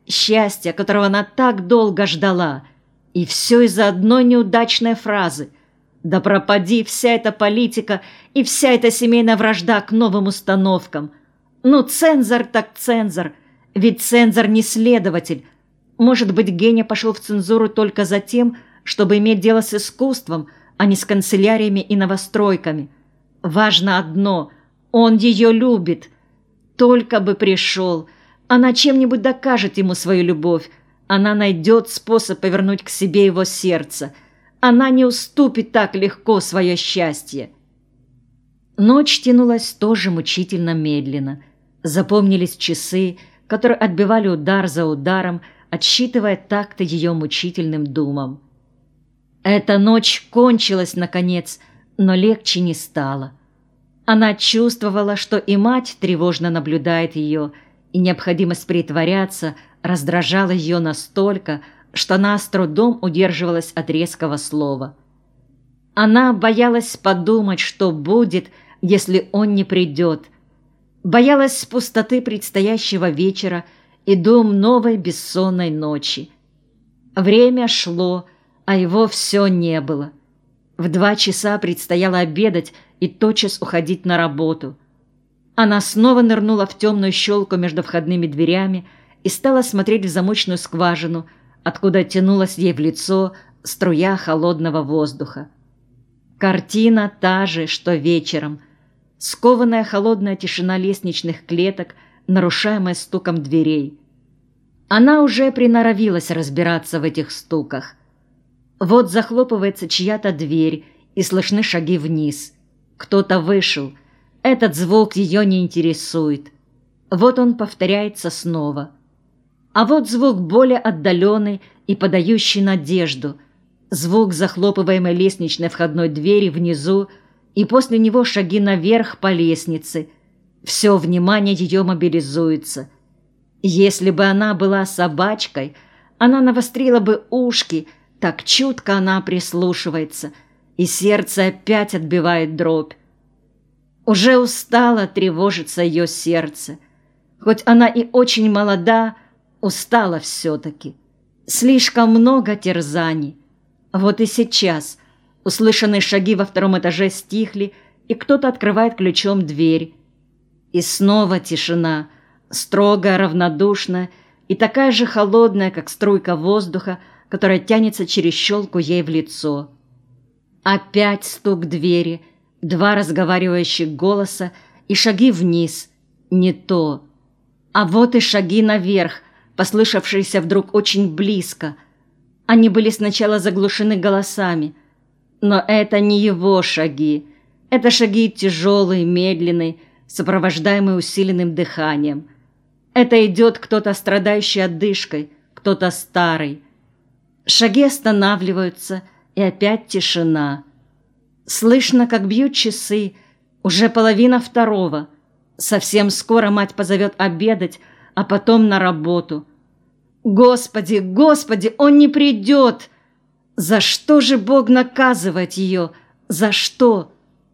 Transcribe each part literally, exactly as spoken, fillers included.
счастья, которого она так долго ждала. И все из-за одной неудачной фразы. Да пропади вся эта политика и вся эта семейная вражда к новым установкам. Ну, цензор так цензор, ведь цензор не следователь. Может быть, Геня пошел в цензуру только за тем, чтобы иметь дело с искусством, а не с канцеляриями и новостройками. Важно одно – он ее любит. Только бы пришел. Она чем-нибудь докажет ему свою любовь. Она найдет способ повернуть к себе его сердце. Она не уступит так легко свое счастье. Ночь тянулась тоже мучительно медленно. Запомнились часы, которые отбивали удар за ударом, отсчитывая такты ее мучительным думам. Эта ночь кончилась, наконец, но легче не стало. Она чувствовала, что и мать тревожно наблюдает ее, и необходимость притворяться раздражала ее настолько, что она с трудом удерживалась от резкого слова. Она боялась подумать, что будет, если он не придет. Боялась пустоты предстоящего вечера и дум новой бессонной ночи. Время шло, а его все не было. В два часа предстояло обедать и тотчас уходить на работу. Она снова нырнула в темную щелку между входными дверями и стала смотреть в замочную скважину, откуда тянулась ей в лицо струя холодного воздуха. Картина та же, что вечером. Скованная холодная тишина лестничных клеток, нарушаемая стуком дверей. Она уже приноровилась разбираться в этих стуках. Вот захлопывается чья-то дверь, и слышны шаги вниз. Кто-то вышел. Этот звук ее не интересует. Вот он повторяется снова. А вот звук более отдаленный и подающий надежду. Звук захлопываемой лестничной входной двери внизу, и после него шаги наверх по лестнице. Все внимание ее мобилизуется. Если бы она была собачкой, она навострила бы ушки, так чутко она прислушивается, и сердце опять отбивает дробь. Уже устало тревожится ее сердце. Хоть она и очень молода, устала все-таки. Слишком много терзаний. Вот и сейчас услышанные шаги во втором этаже стихли, и кто-то открывает ключом дверь. И снова тишина, строгая, равнодушная и такая же холодная, как струйка воздуха, которая тянется через щелку ей в лицо. Опять стук двери, два разговаривающих голоса и шаги вниз. Не то. А вот и шаги наверх, послышавшиеся вдруг очень близко. Они были сначала заглушены голосами, но это не его шаги. Это шаги тяжелые, медленные, сопровождаемые усиленным дыханием. Это идет кто-то, страдающий одышкой, кто-то старый. Шаги останавливаются, и опять тишина. Слышно, как бьют часы, уже половина второго. Совсем скоро мать позовет обедать, а потом на работу. Господи, Господи, он не придет! За что же Бог наказывает ее? За что?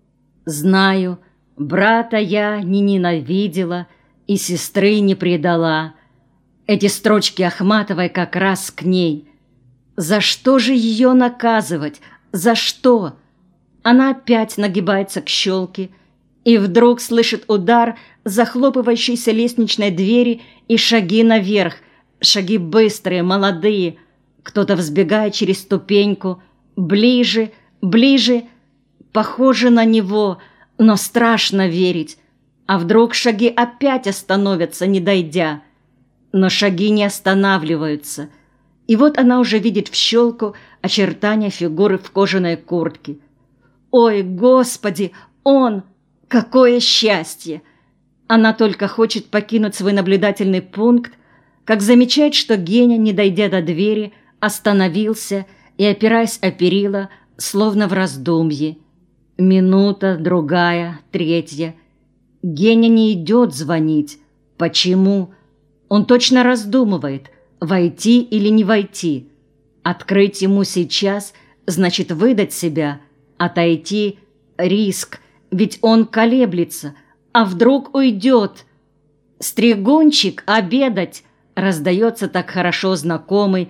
Знаю, брата я не ненавидела и сестры не предала. Эти строчки Ахматовой как раз к ней. За что же ее наказывать? За что? Она опять нагибается к щелке и вдруг слышит удар захлопывающейся лестничной двери и шаги наверх, шаги быстрые, молодые. Кто-то взбегает через ступеньку, ближе, ближе, похоже на него, но страшно верить. А вдруг шаги опять остановятся, не дойдя? Но шаги не останавливаются. И вот она уже видит в щелку очертания фигуры в кожаной куртке. Ой, Господи, он! Какое счастье! Она только хочет покинуть свой наблюдательный пункт, как замечает, что Геня, не дойдя до двери, остановился и, опираясь о перила, словно в раздумье. Минута, другая, третья. Геня не идет звонить. Почему? Он точно раздумывает, войти или не войти. Открыть ему сейчас значит выдать себя, отойти – риск, ведь он колеблется, а вдруг уйдет. Стригунчик, обедать! Раздается так хорошо знакомый